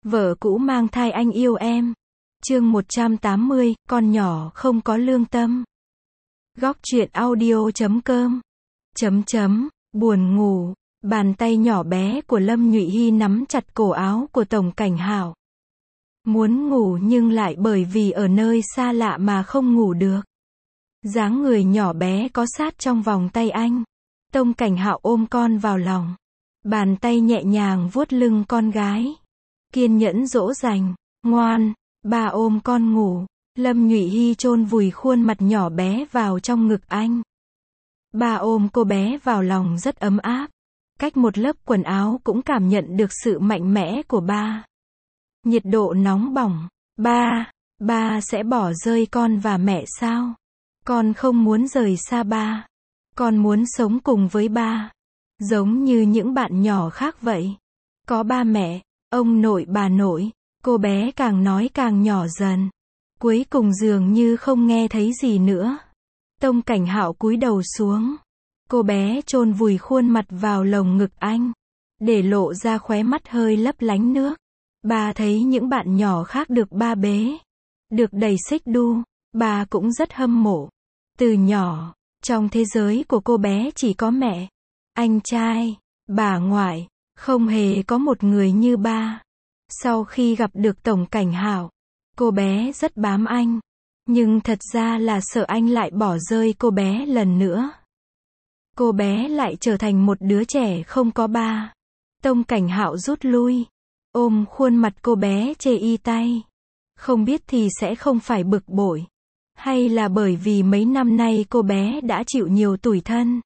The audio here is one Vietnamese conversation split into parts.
Vợ cũ mang thai anh yêu em. Chương 180, con nhỏ không có lương tâm. Góc truyện audio.com. Buồn ngủ. Bàn tay nhỏ bé của Lâm Nhụy Hy nắm chặt cổ áo của Tổng Cảnh Hạo. Muốn ngủ nhưng lại bởi vì ở nơi xa lạ mà không ngủ được. Dáng người nhỏ bé có sát trong vòng tay anh. Tổng Cảnh Hạo ôm con vào lòng. Bàn tay nhẹ nhàng vuốt lưng con gái. Kiên nhẫn dỗ dành. Ngoan, bà ôm con ngủ. Lâm Nhụy Hy chôn vùi khuôn mặt nhỏ bé vào trong ngực anh. Bà ôm cô bé vào lòng rất ấm áp. Cách một lớp quần áo cũng cảm nhận được sự mạnh mẽ của ba. Nhiệt độ nóng bỏng. Ba sẽ bỏ rơi con và mẹ sao? Con không muốn rời xa ba. Con muốn sống cùng với ba. Giống như những bạn nhỏ khác vậy. Có ba mẹ, ông nội bà nội. Cô bé càng nói càng nhỏ dần. Cuối cùng dường như không nghe thấy gì nữa. Tổng Cảnh Hạo cúi đầu xuống. Cô bé chôn vùi khuôn mặt vào lồng ngực anh. Để lộ ra khóe mắt hơi lấp lánh nước. Bà thấy những bạn nhỏ khác được ba bế. Được đẩy xích đu. Bà cũng rất hâm mộ. Từ nhỏ, trong thế giới của cô bé chỉ có mẹ, anh trai, bà ngoại. Không hề có một người như ba. Sau khi gặp được Tổng Cảnh Hạo, cô bé rất bám anh. Nhưng thật ra là sợ anh lại bỏ rơi cô bé lần nữa. Cô bé lại trở thành một đứa trẻ không có ba. Tổng Cảnh Hạo rút lui. Ôm khuôn mặt cô bé chê y tay. Không biết thì sẽ không phải bực bội. Hay là bởi vì mấy năm nay cô bé đã chịu nhiều tủi thân.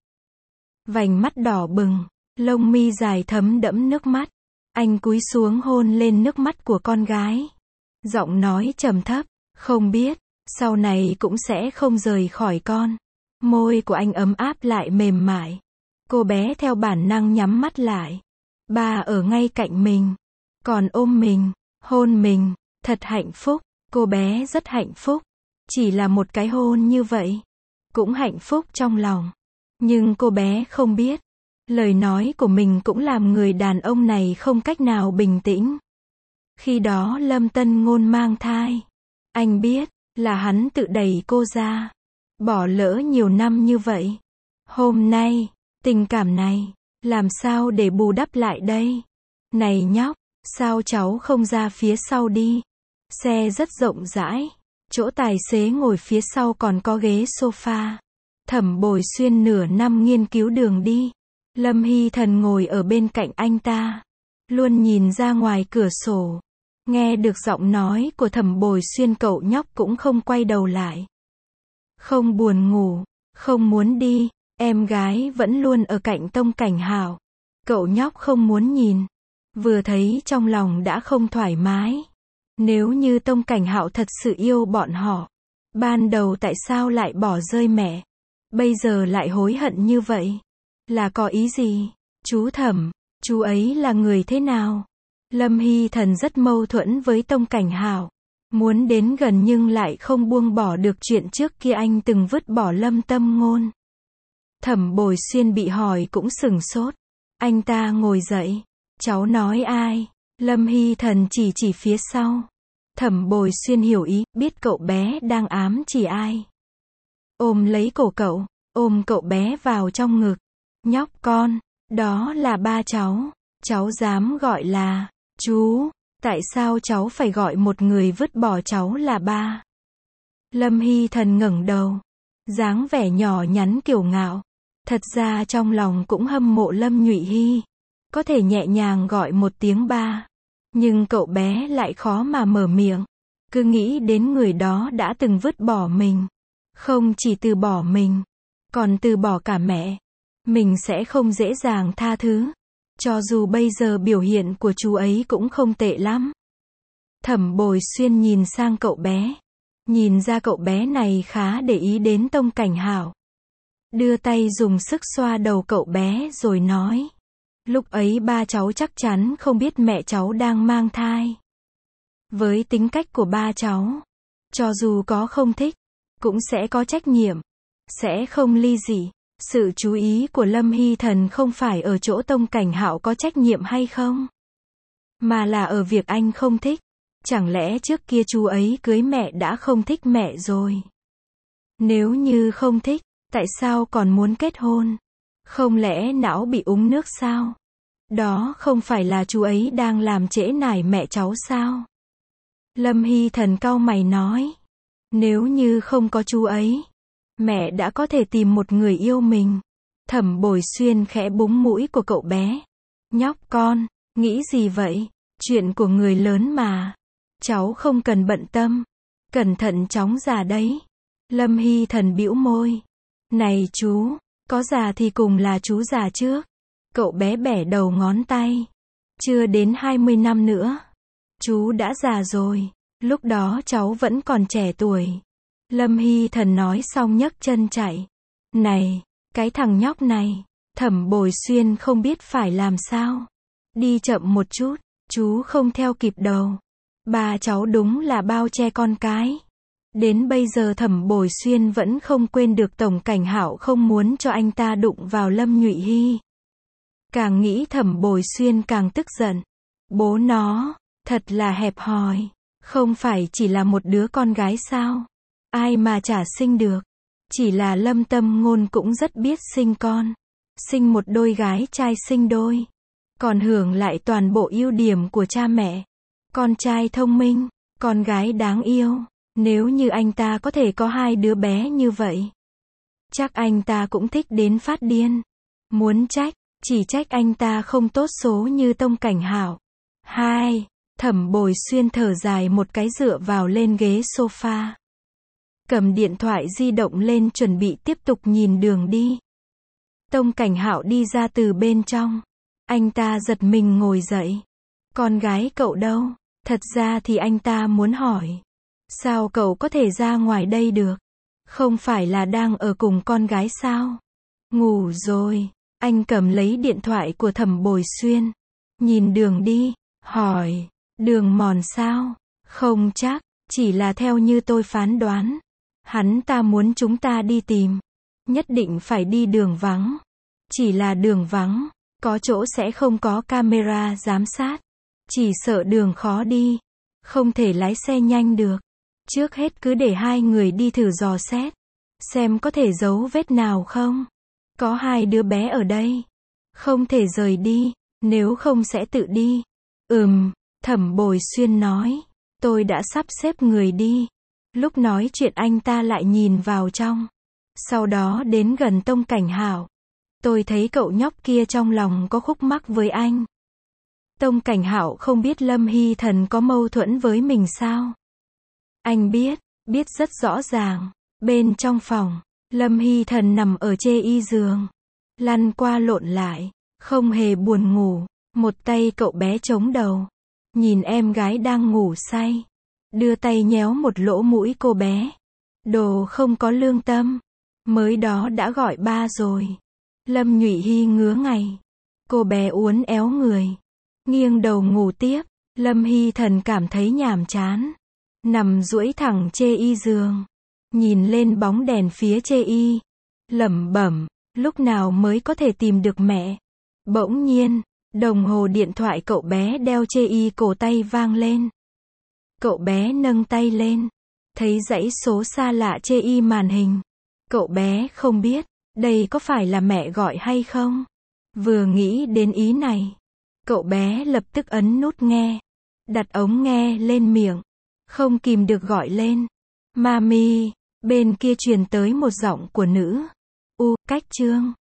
Vành mắt đỏ bừng. Lông mi dài thấm đẫm nước mắt. Anh cúi xuống hôn lên nước mắt của con gái. Giọng nói trầm thấp. Không biết, sau này cũng sẽ không rời khỏi con. Môi của anh ấm áp lại mềm mại. Cô bé theo bản năng nhắm mắt lại. Ba ở ngay cạnh mình. Còn ôm mình, hôn mình. Thật hạnh phúc. Cô bé rất hạnh phúc. Chỉ là một cái hôn như vậy. Cũng hạnh phúc trong lòng. Nhưng cô bé không biết. Lời nói của mình cũng làm người đàn ông này không cách nào bình tĩnh. Khi đó Lâm Tân Ngôn mang thai. Anh biết, là hắn tự đẩy cô ra. Bỏ lỡ nhiều năm như vậy. Hôm nay, tình cảm này, làm sao để bù đắp lại đây? Này nhóc, sao cháu không ra phía sau đi? Xe rất rộng rãi. Chỗ tài xế ngồi phía sau còn có ghế sofa. Thẩm Bồi Xuyên nửa năm nghiên cứu đường đi. Lâm Hy Thần ngồi ở bên cạnh anh ta. Luôn nhìn ra ngoài cửa sổ. Nghe được giọng nói của Thẩm Bồi Xuyên, cậu nhóc cũng không quay đầu lại. Không buồn ngủ, không muốn đi, em gái vẫn luôn ở cạnh Tổng Cảnh Hạo. Cậu nhóc không muốn nhìn. Vừa thấy trong lòng đã không thoải mái. Nếu như Tổng Cảnh Hạo thật sự yêu bọn họ, ban đầu tại sao lại bỏ rơi mẹ? Bây giờ lại hối hận như vậy. Là có ý gì? Chú Thẩm, chú ấy là người thế nào? Lâm Hy Thần rất mâu thuẫn với Tổng Cảnh Hạo. Muốn đến gần nhưng lại không buông bỏ được chuyện trước kia anh từng vứt bỏ Lâm Tâm Ngôn. Thẩm Bồi Xuyên bị hỏi cũng sửng sốt. Anh ta ngồi dậy. Cháu nói ai? Lâm Hy Thần chỉ phía sau. Thẩm Bồi Xuyên hiểu ý, biết cậu bé đang ám chỉ ai. Ôm lấy cổ cậu, ôm cậu bé vào trong ngực. Nhóc con, đó là ba cháu. Cháu dám gọi là chú. Tại sao cháu phải gọi một người vứt bỏ cháu là ba? Lâm Hy Thần ngẩng đầu. Dáng vẻ nhỏ nhắn kiêu ngạo. Thật ra trong lòng cũng hâm mộ Lâm Nhụy Hy. Có thể nhẹ nhàng gọi một tiếng ba. Nhưng cậu bé lại khó mà mở miệng. Cứ nghĩ đến người đó đã từng vứt bỏ mình. Không chỉ từ bỏ mình, còn từ bỏ cả mẹ. Mình sẽ không dễ dàng tha thứ. Cho dù bây giờ biểu hiện của chú ấy cũng không tệ lắm. Thẩm Bồi Xuyên nhìn sang cậu bé. Nhìn ra cậu bé này khá để ý đến Tổng Cảnh Hạo. Đưa tay dùng sức xoa đầu cậu bé rồi nói. Lúc ấy ba cháu chắc chắn không biết mẹ cháu đang mang thai. Với tính cách của ba cháu, cho dù có không thích, cũng sẽ có trách nhiệm. Sẽ không ly dị. Sự chú ý của Lâm Hy Thần không phải ở chỗ Tổng Cảnh Hạo có trách nhiệm hay không, mà là ở việc anh không thích. Chẳng lẽ trước kia chú ấy cưới mẹ đã không thích mẹ rồi? Nếu như không thích, tại sao còn muốn kết hôn? Không lẽ não bị uống nước sao? Đó không phải là chú ấy đang làm trễ nải mẹ cháu sao? Lâm Hy Thần cau mày nói. Nếu như không có chú ấy, mẹ đã có thể tìm một người yêu mình. Thẩm Bồi Xuyên khẽ búng mũi của cậu bé. Nhóc con, nghĩ gì vậy? Chuyện của người lớn mà. Cháu không cần bận tâm. Cẩn thận chóng già đấy. Lâm Hy Thần bĩu môi. Này chú, có già thì cùng là chú già trước. Cậu bé bẻ đầu ngón tay. Chưa đến 20 năm nữa. Chú đã già rồi. Lúc đó cháu vẫn còn trẻ tuổi. Lâm Hy Thần nói xong nhấc chân chạy. Này, cái thằng nhóc này. Thẩm Bồi Xuyên không biết phải làm sao. Đi chậm một chút, chú không theo kịp đâu. Ba cháu đúng là bao che con cái. Đến bây giờ Thẩm Bồi Xuyên vẫn không quên được Tổng Cảnh Hạo không muốn cho anh ta đụng vào Lâm Nhụy Hy. Càng nghĩ Thẩm Bồi Xuyên càng tức giận. Bố nó, thật là hẹp hòi. Không phải chỉ là một đứa con gái sao? Ai mà chả sinh được. Chỉ là Lâm Tâm Ngôn cũng rất biết sinh con. Sinh một đôi gái trai sinh đôi. Còn hưởng lại toàn bộ ưu điểm của cha mẹ. Con trai thông minh, con gái đáng yêu. Nếu như anh ta có thể có hai đứa bé như vậy, chắc anh ta cũng thích đến phát điên. Muốn trách, chỉ trách anh ta không tốt số như Tông Cảnh Hạo. Hai, Thẩm Bồi Xuyên thở dài một cái dựa vào lên ghế sofa. Cầm điện thoại di động lên chuẩn bị tiếp tục nhìn đường đi. Tông Cảnh Hạo đi ra từ bên trong. Anh ta giật mình ngồi dậy. Con gái cậu đâu? Thật ra thì anh ta muốn hỏi. Sao cậu có thể ra ngoài đây được? Không phải là đang ở cùng con gái sao? Ngủ rồi. Anh cầm lấy điện thoại của Thẩm Bồi Xuyên. Nhìn đường đi. Hỏi. Đường mòn sao? Không chắc. Chỉ là theo như tôi phán đoán. Hắn ta muốn chúng ta đi tìm. Nhất định phải đi đường vắng. Chỉ là đường vắng. Có chỗ sẽ không có camera giám sát. Chỉ sợ đường khó đi. Không thể lái xe nhanh được. Trước hết cứ để hai người đi thử dò xét. Xem có thể giấu vết nào không. Có hai đứa bé ở đây. Không thể rời đi. Nếu không sẽ tự đi. Thẩm Bồi Xuyên nói. Tôi đã sắp xếp người đi. Lúc nói chuyện anh ta lại nhìn vào trong. Sau đó đến gần Tông Cảnh Hạo. Tôi thấy cậu nhóc kia trong lòng có khúc mắc với anh. Tông Cảnh Hạo không biết Lâm Hy Thần có mâu thuẫn với mình sao? Anh biết rất rõ ràng. Bên trong phòng, Lâm Hy Thần nằm ở chê giường. Lăn qua lộn lại, không hề buồn ngủ. Một tay cậu bé chống đầu. Nhìn em gái đang ngủ say. Đưa tay nhéo một lỗ mũi cô bé. Đồ không có lương tâm. Mới đó đã gọi ba rồi. Lâm Nhụy Hy ngứa ngay. Cô bé uốn éo người. Nghiêng đầu ngủ tiếp. Lâm Hy Thần cảm thấy nhàm chán. Nằm duỗi thẳng chê giường. Nhìn lên bóng đèn phía chê lẩm bẩm. Lúc nào mới có thể tìm được mẹ? Bỗng nhiên, đồng hồ điện thoại cậu bé đeo chê cổ tay vang lên. Cậu bé nâng tay lên. Thấy dãy số xa lạ chê màn hình. Cậu bé không biết, đây có phải là mẹ gọi hay không? Vừa nghĩ đến ý này, cậu bé lập tức ấn nút nghe. Đặt ống nghe lên miệng. Không kìm được gọi lên. Mami, bên kia truyền tới một giọng của nữ. Cách Trương.